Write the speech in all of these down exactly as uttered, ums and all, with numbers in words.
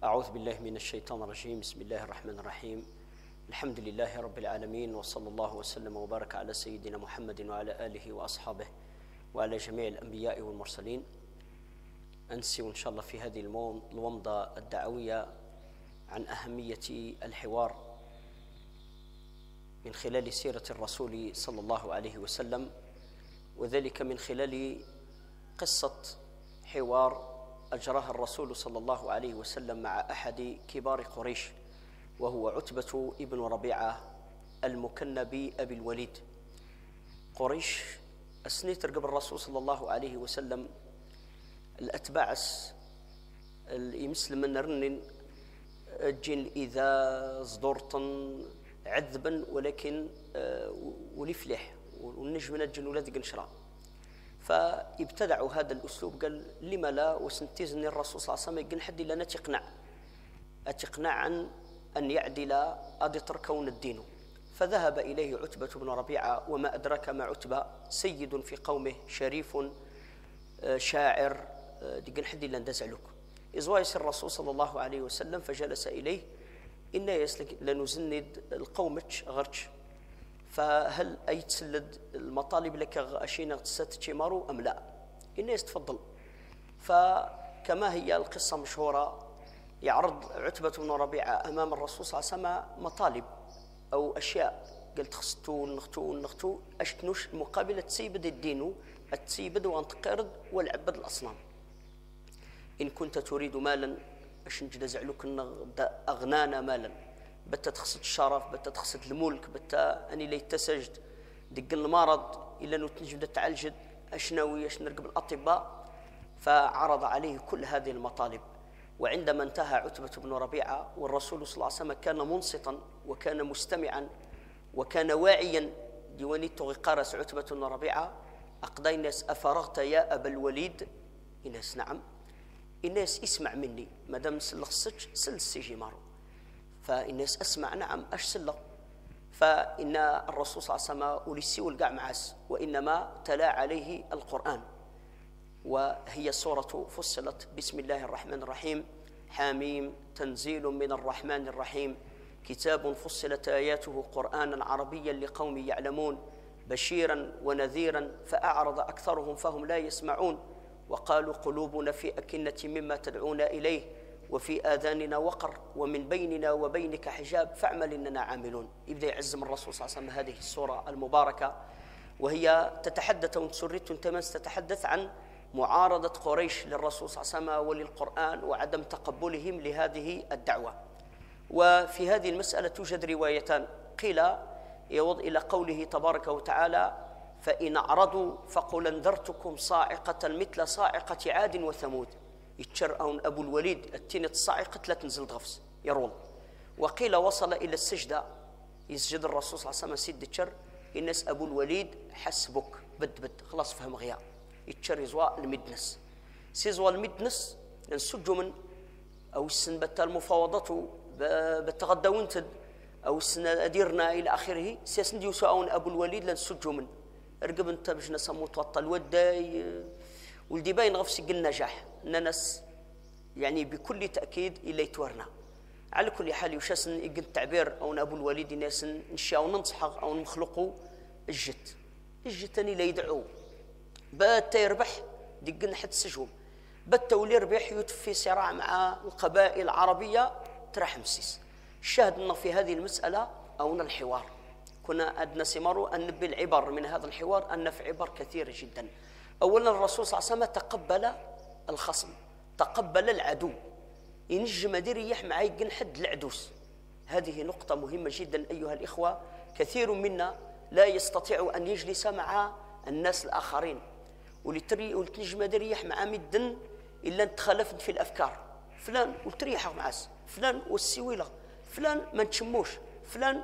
أعوذ بالله من الشيطان الرجيم. بسم الله الرحمن الرحيم. الحمد لله رب العالمين، وصلى الله وسلم وبارك على سيدنا محمد وعلى آله وأصحابه وعلى جميع الأنبياء والمرسلين. أنسي إن شاء الله في هذه الومضة الدعوية عن أهمية الحوار من خلال سيرة الرسول صلى الله عليه وسلم، وذلك من خلال قصة حوار أجراها الرسول صلى الله عليه وسلم مع أحد كبار قريش، وهو عتبة ابن ربيعة المكنى بأبي الوليد. قريش أسنيت رقب الرسول صلى الله عليه وسلم الأتباع المسلم نرنن الجن إذا صدرتن عذبا ولكن ولفلح والنجم من الجن ولاد قنشرة، فابتدعوا هذا الأسلوب. قال لما لا وسنتيزني الرسول صلى الله عليه وسلم قال حد لنا تقنع أتقنع عن أن يعدل أدي تركون الدين. فذهب إليه عتبة بن ربيعة، وما أدرك ما عتبة، سيد في قومه شريف شاعر قال حد لنا دزعلك إزوايس الرسول صلى الله عليه وسلم. فجلس إليه إن يسلك لنزند القومش غرش، فهل أي تسلد المطالب لك أشينا تستتشي مارو أم لا؟ إنه يستفضل. فكما هي القصة مشهورة، يعرض عتبة بن ربيعة أمام الرسول صلى الله عليه وسلم مطالب أو أشياء، قلت خصتو نختو نختو أشتنوش مقابلة تسيبد الدين التسيبد وأن تقرض والعبد الأصنام. إن كنت تريد مالا أش نجد زعلوك أن أغنانا مالا، بتا تخصد الشرف، بتا تخصد الملك، بتا أني لي تسجد دق المرض إلا أنه تنجد تعالجد أشناوي أش نرقب الأطباء. فعرض عليه كل هذه المطالب. وعندما انتهى عتبة بن ربيعة والرسول صلى الله عليه وسلم كان منصتا وكان مستمعا وكان واعيا ديوانيت غقارس عتبة بن ربيعة، أقضى الناس أفرغت يا أبا الوليد؟ الناس نعم. الناس اسمع مني، مادام سلخصتش سل السيجي مارو. فالناس أسمع نعم أش سلة. فإن الرسول صلى الله عليه وسلم ولسي والقع معاس، وإنما تلا عليه القرآن، وهي سورة فصلت بسم الله الرحمن الرحيم حاميم تنزيل من الرحمن الرحيم كتاب فصلت آياته قرآنا عربيا لقوم يعلمون بشيرا ونذيرا فأعرض أكثرهم فهم لا يسمعون وقالوا قلوبنا في أكنة مما تدعونا إليه وفي آذاننا وقر ومن بيننا وبينك حجاب فاعمل إننا عاملون. يبدأ يعزم الرسول صلى الله عليه وسلم هذه السورة المباركة، وهي تتحدث وتسرت تمس تتحدث عن معارضة قريش للرسول صلى الله عليه وسلم وللقرآن وعدم تقبلهم لهذه الدعوة. وفي هذه المسألة توجد روايتان، قيل يوض إلى قوله تبارك وتعالى فإن أعرضوا فقل انذرتكم صاعقة مثل صاعقة عاد وثمود. يتشرأون أبو الوليد التينة الصاعقة لا تنزل غفص يرول. وقيل وصل إلى السجدة يسجد الرسول صلى الله عليه وسلم سيد التشر الناس أبو الوليد حسبك بد بد خلاص فهم غياب يتشر يزواء المدنس سيزواء المدنس نسجوا من أو السن بتا المفاوضات بتغدى وانتد أو السن أديرنا إلى آخره سيسن يساءون أبو الوليد لنسجوا من ارقب انت باش نسمو توطى الوداي ولدي باين غفص النجاح ننس يعني بكل تأكيد إلا يتورنا. على كل حال يشاسن يقن التعبير أو أبو الوليد ناس نشاو ننصحه أو نخلقوا الجت الجتني لا يدعو بات يربح دقن حد سجوم بات ولي ربح يتفي صراع مع القبائل العربية ترحم سيس. شاهدنا في هذه المسألة أو الحوار كنا أدنى سمارو أن نبي العبر من هذا الحوار أن في عبر كثيرة جدا. أولا الرسول صلى الله عليه وسلم تقبل الخصم، تقبل العدو، ينجم يريح معي حد العدوس. هذه نقطة مهمة جدا أيها الإخوة. كثير منا لا يستطيع أن يجلس مع الناس الآخرين ولتري ولتنجم يريح مع مدن إلا تخالفت في الأفكار. فلان ولتريح معاس، فلان والسويلة، فلان ما نتشموش، فلان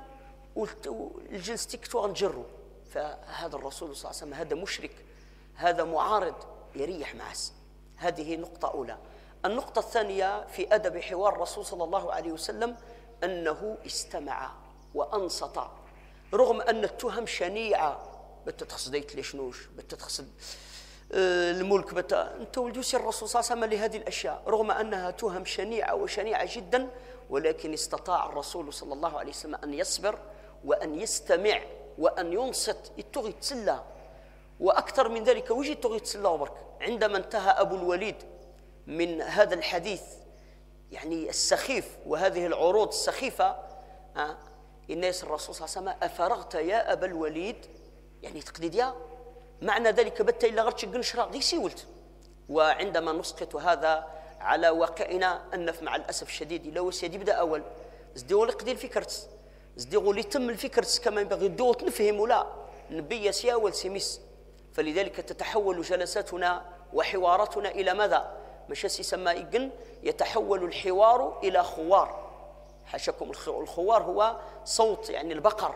والجنس تكتو نجرو. فهذا الرسول صلى الله عليه وسلم هذا مشرك، هذا معارض يريح معاس. هذه نقطة أولى. النقطة الثانية في أدب حوار الرسول صلى الله عليه وسلم أنه استمع وأنصت رغم أن التهم شنيعة. بتتخصد يتلشنوش، بتتخصد الملك بتا أنت ولدوسي الرسول صلى الله عليه وسلم لهذه الأشياء رغم أنها تهم شنيعة وشنيعة جدا، ولكن استطاع الرسول صلى الله عليه وسلم أن يصبر وأن يستمع وأن ينصت يتوغي تسلى. وأكثر من ذلك وجد توغي تسلى وبرك عندما انتهى أبو الوليد من هذا الحديث يعني السخيف وهذه العروض السخيفة، آه الناس الرسول صلى الله عليه وسلم أفرغت يا أبا الوليد، يعني تقديديا معنى ذلك بتا إلا غير تشق نشرة غير سيولت. وعندما نسقط هذا على واقعنا أنف مع الأسف الشديد إلا وسيدي بدأ أول زديو لي قدير فكرت زديو لي تم الفكرت كما ينبغي دو نفهم ولا نبي سياول سيميس. فلذلك تتحول جلساتنا وحواراتنا إلى ماذا؟ مش يسمى إجن يتحول الحوار إلى خوار. حاشاكم الخوار هو صوت يعني البقر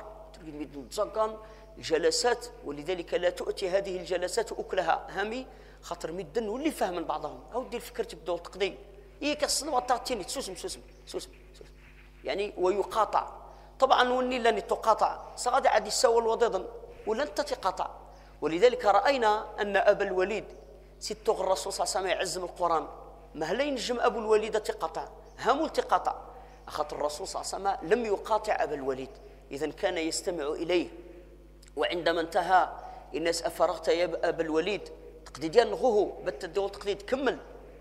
تزقن الجلسات، ولذلك لا تؤتي هذه الجلسات أكلها هامي خاطر مدن واللي فهم بعضهم أو دير فكرة تبدو تقضي إيه كالصنوة تعطيني تسوسم سوسم سوسم سوسم يعني ويقاطع. طبعا وني لن تقاطع صغادي عاد يسوى الوضيضا ولن تتقاطع. ولذلك رأينا أن أبا الوليد ست الرسول صلى الله عليه وسلم يعزم القرآن ما هلا ينجم أبو الوليد تقاطع هامو تقاطع أخذ الرسول صلى الله عليه وسلم لم يقاطع أبا الوليد، إذن كان يستمع إليه. وعندما انتهى الناس أفرغت يا أبا الوليد تقديديا نغوه بالتدول تقديد كمل،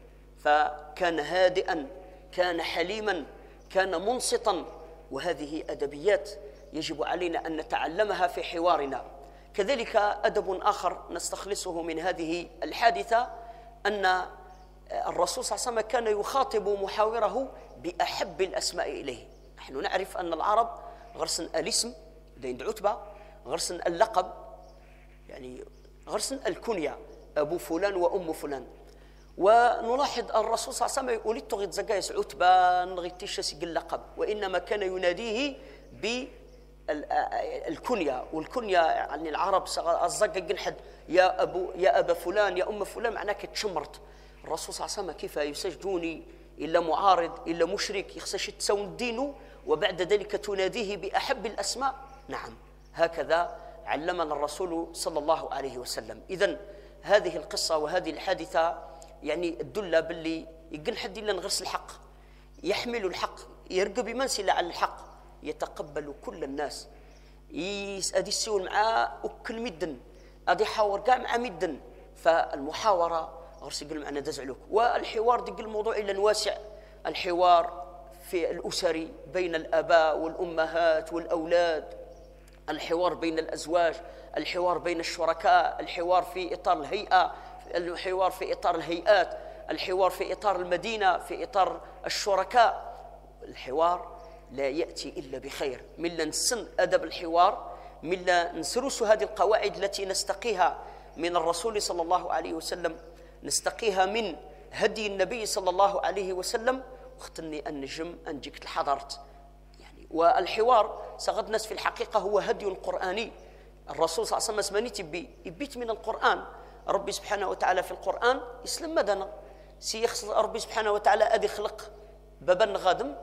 فكان هادئا كان حليما كان منصتا. وهذه أدبيات يجب علينا أن نتعلمها في حوارنا. كذلك أدب آخر نستخلصه من هذه الحادثة أن الرسول صلى الله عليه وسلم كان يخاطب محاوره بأحب الأسماء إليه. نحن نعرف أن العرب غرسن الاسم دين عتبة، غرسن اللقب يعني غرسن الكنية أبو فلان وأم فلان. ونلاحظ الرسول صلى الله عليه وسلم يقول تغيد زكايس عتبة نغيتيش سيق اللقب، وإنما كان يناديه بالكنية. والكنية يعني العرب الزقا جنحد يا أبو يا أبا فلان يا أم فلان معناه كتشمرت. الرسول صلى الله عليه وسلم كيف يسجدوني إلا معارض إلا مشرك يخسش تسون دينه وبعد ذلك تناديه بأحب الأسماء. نعم هكذا علمنا الرسول صلى الله عليه وسلم. إذن هذه القصة وهذه الحادثة يعني الدلة باللي يقن حد إلا نغرس الحق، يحمل الحق، يرقب بمنسلة على الحق، يتقبل كل الناس، أدي السيول معاه وكل مدن أدي حاور كاع مع مدن. فالمحاورة غرس يقول معنا دزعلوك. والحوار دق الموضوع إلا واسع، الحوار في الأسري بين الآباء والأمهات والأولاد، الحوار بين الأزواج، الحوار بين الشركاء، الحوار في إطار الهيئة، الحوار في إطار الهيئات، الحوار في إطار المدينة، في إطار الشركاء. الحوار لا يأتي إلا بخير. من لا نسن أدب الحوار، من لا نسرس هذه القواعد التي نستقيها من الرسول صلى الله عليه وسلم، نستقيها من هدي النبي صلى الله عليه وسلم. واختني النجم أنجيك الحضرت يعني. والحوار سغد ناس في الحقيقة هو هدي قرآني. الرسول صلى الله عليه وسلم اسماني تبي يبيت من القرآن. ربي سبحانه وتعالى في القرآن يسلم مدنا سيخص ربي سبحانه وتعالى أدي خلق بابا غادم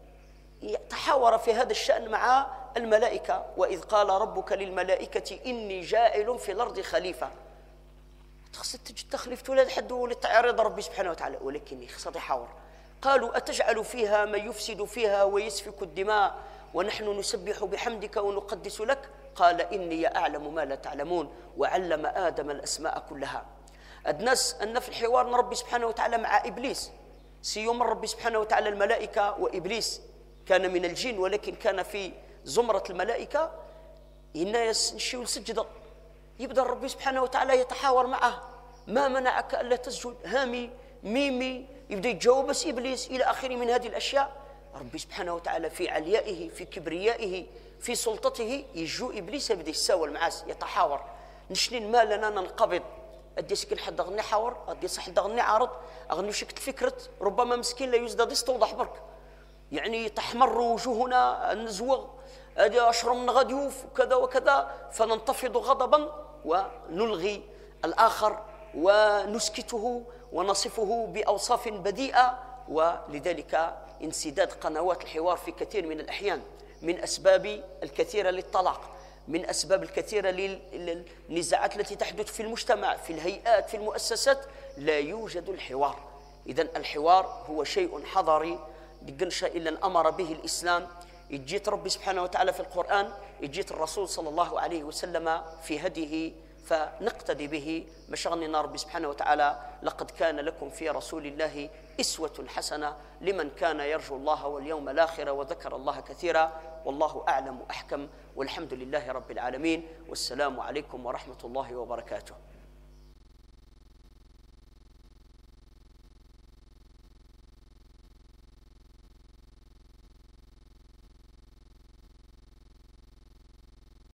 تحاور في هذا الشأن مع الملائكة. وإذ قال ربك للملائكة إني جاعل في الأرض خليفة، تخص تجي تخليفة ولا حد لتعرض ربي سبحانه وتعالى، ولكن يخص يحاور. قالوا أتجعل فيها من يفسد فيها ويسفك الدماء ونحن نسبح بحمدك ونقدس لك؟ قال إني أعلم ما لا تعلمون وعلم آدم الأسماء كلها. الناس أن في الحوار ربي سبحانه وتعالى مع إبليس سيوم ربي سبحانه وتعالى الملائكة، وإبليس كان من الجن ولكن كان في زمرة الملائكة. الناس نشيو السجدة يبدأ ربي سبحانه وتعالى يتحاور معه، ما منعك ألا تسجد؟ هامي ميمي يبدأ يتجاوب بس إبليس إلى آخره من هذه الأشياء. ربي سبحانه وتعالى في عليائه في كبريائه في سلطته يجو إبليس يبدأ يساول معاه يتحاور. نشنين ما لنا ننقبض أدي سكن حد أغني حاور أدي صح حد أغني عارض أغني شكل فكرة ربما مسكين لا يزداد يستوضح برك يعني تحمر وجوهنا نزوغ أدي أشرم غديوف وكذا وكذا فننتفض غضبا ونلغي الآخر ونسكته ونصفه بأوصاف بديئة. ولذلك انسداد قنوات الحوار في كثير من الأحيان من أسباب الكثيرة للطلاق. من أسباب الكثيرة للنزاعات التي تحدث في المجتمع، في الهيئات، في المؤسسات، لا يوجد الحوار. إذن الحوار هو شيء حضري بقنشة إلا أمر به الإسلام. يجيت ربي سبحانه وتعالى في القرآن، يجيت الرسول صلى الله عليه وسلم في هديه، فنقتدي به. مشغلنا ربي سبحانه وتعالى: لقد كان لكم في رسول الله إسوة حسنة لمن كان يرجو الله واليوم الآخر وذكر الله كثيرا. والله أعلم وأحكم، والحمد لله رب العالمين، والسلام عليكم ورحمة الله وبركاته.